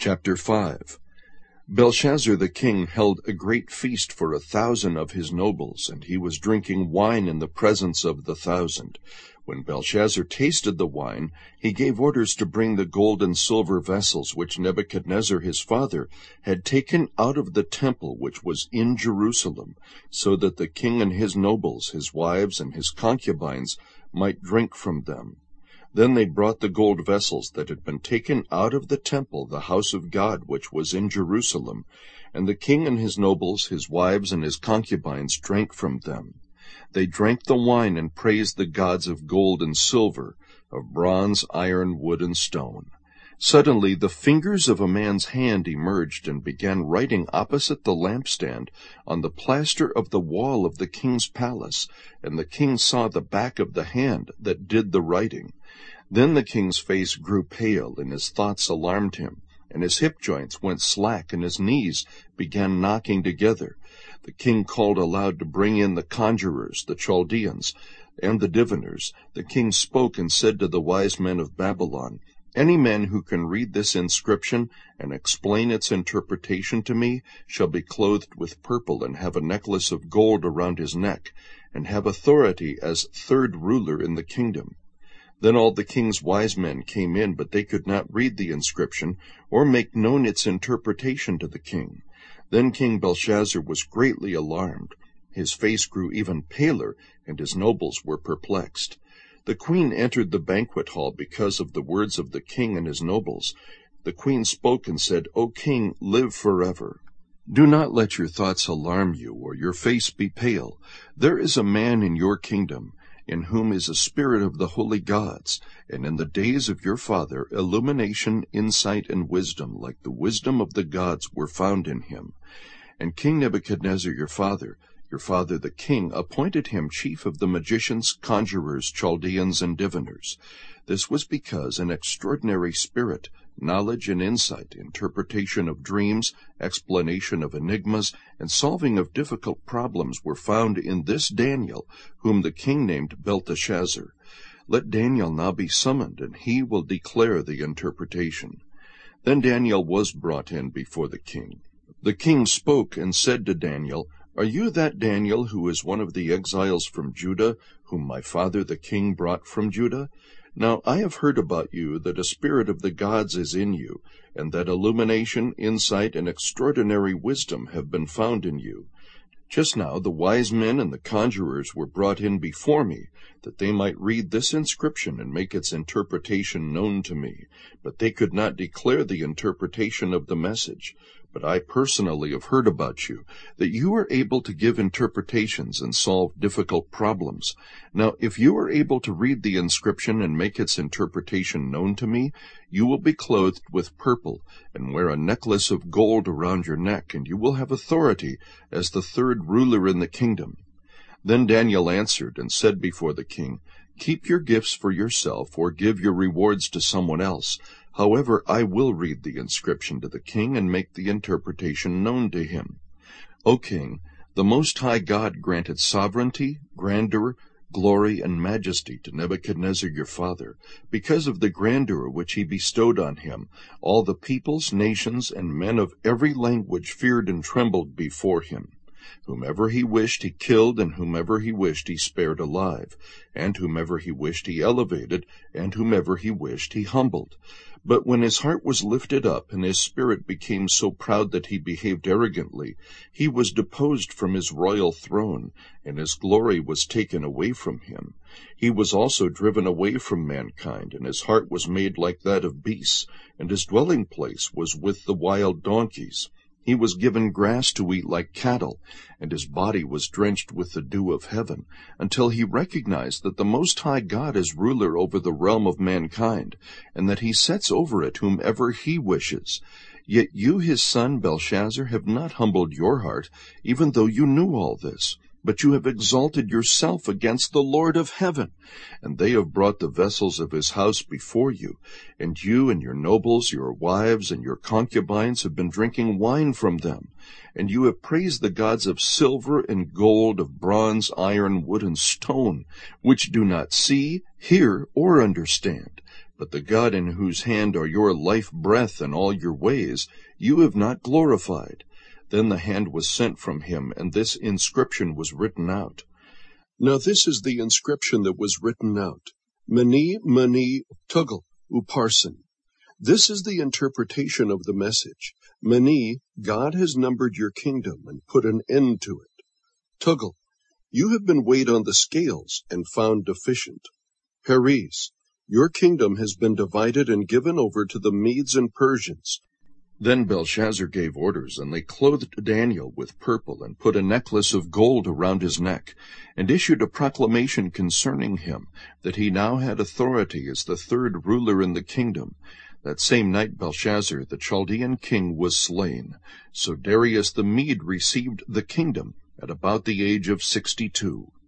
Chapter 5. Belshazzar the king held a great feast for 1,000 of his nobles, and he was drinking wine in the presence of the 1,000. When Belshazzar tasted the wine, he gave orders to bring the gold and silver vessels which Nebuchadnezzar his father had taken out of the temple which was in Jerusalem, so that the king and his nobles, his wives, and his concubines might drink from them. Then they brought the gold vessels that had been taken out of the temple, the house of God, which was in Jerusalem, and the king and his nobles, his wives, and his concubines drank from them. They drank the wine and praised the gods of gold and silver, of bronze, iron, wood, and stone. Suddenly the fingers of a man's hand emerged and began writing opposite the lampstand on the plaster of the wall of the king's palace, and the king saw the back of the hand that did the writing. Then the king's face grew pale, and his thoughts alarmed him, and his hip joints went slack, and his knees began knocking together. The king called aloud to bring in the conjurers, the Chaldeans, and the diviners. The king spoke and said to the wise men of Babylon, "Any man who can read this inscription and explain its interpretation to me shall be clothed with purple and have a necklace of gold around his neck, and have authority as third ruler in the kingdom." Then all the king's wise men came in, but they could not read the inscription or make known its interpretation to the king. Then King Belshazzar was greatly alarmed. His face grew even paler, and his nobles were perplexed. The queen entered the banquet hall because of the words of the king and his nobles. The queen spoke and said, "O king, live forever. Do not let your thoughts alarm you, or your face be pale. There is a man in your kingdom, in whom is a spirit of the holy gods, and in the days of your father illumination, insight, and wisdom, like the wisdom of the gods, were found in him. And King Nebuchadnezzar your father the king, appointed him chief of the magicians, conjurers, Chaldeans, and diviners. This was because an extraordinary spirit, knowledge and insight, interpretation of dreams, explanation of enigmas, and solving of difficult problems were found in this Daniel, whom the king named Belteshazzar. Let Daniel now be summoned, and he will declare the interpretation." Then Daniel was brought in before the king. The king spoke and said to Daniel, "Are you that Daniel who is one of the exiles from Judah, whom my father the king brought from Judah? Now I have heard about you that a spirit of the gods is in you, and that illumination, insight, and extraordinary wisdom have been found in you. Just now the wise men and the conjurers were brought in before me, that they might read this inscription and make its interpretation known to me, but they could not declare the interpretation of the message. But I personally have heard about you, that you are able to give interpretations and solve difficult problems. Now, if you are able to read the inscription and make its interpretation known to me, you will be clothed with purple, and wear a necklace of gold around your neck, and you will have authority as the third ruler in the kingdom." Then Daniel answered and said before the king, "Keep your gifts for yourself, or give your rewards to someone else. However, I will read the inscription to the king and make the interpretation known to him. O king, the Most High God granted sovereignty, grandeur, glory, and majesty to Nebuchadnezzar your father. Because of the grandeur which he bestowed on him, all the peoples, nations, and men of every language feared and trembled before him. Whomever he wished he killed, and whomever he wished he spared alive, and whomever he wished he elevated, and whomever he wished he humbled. But when his heart was lifted up, and his spirit became so proud that he behaved arrogantly, he was deposed from his royal throne, and his glory was taken away from him. He was also driven away from mankind, and his heart was made like that of beasts, and his dwelling place was with the wild donkeys. He was given grass to eat like cattle, and his body was drenched with the dew of heaven, until he recognized that the Most High God is ruler over the realm of mankind, and that he sets over it whomever he wishes. Yet you, his son Belshazzar, have not humbled your heart, even though you knew all this. But you have exalted yourself against the Lord of heaven, and they have brought the vessels of his house before you, and you and your nobles, your wives, and your concubines have been drinking wine from them, and you have praised the gods of silver and gold, of bronze, iron, wood, and stone, which do not see, hear, or understand. But the God in whose hand are your life breath and all your ways, you have not glorified. Then the hand was sent from him, and this inscription was written out. Now this is the inscription that was written out. Mene, mene, tekel, upharsin. This is the interpretation of the message. Mene, God has numbered your kingdom and put an end to it. Tekel, you have been weighed on the scales and found deficient. Peres, your kingdom has been divided and given over to the Medes and Persians. Then Belshazzar gave orders, and they clothed Daniel with purple, and put a necklace of gold around his neck, and issued a proclamation concerning him, that he now had authority as the third ruler in the kingdom. That same night Belshazzar the Chaldean king was slain. So Darius the Mede received the kingdom at about the age of 62.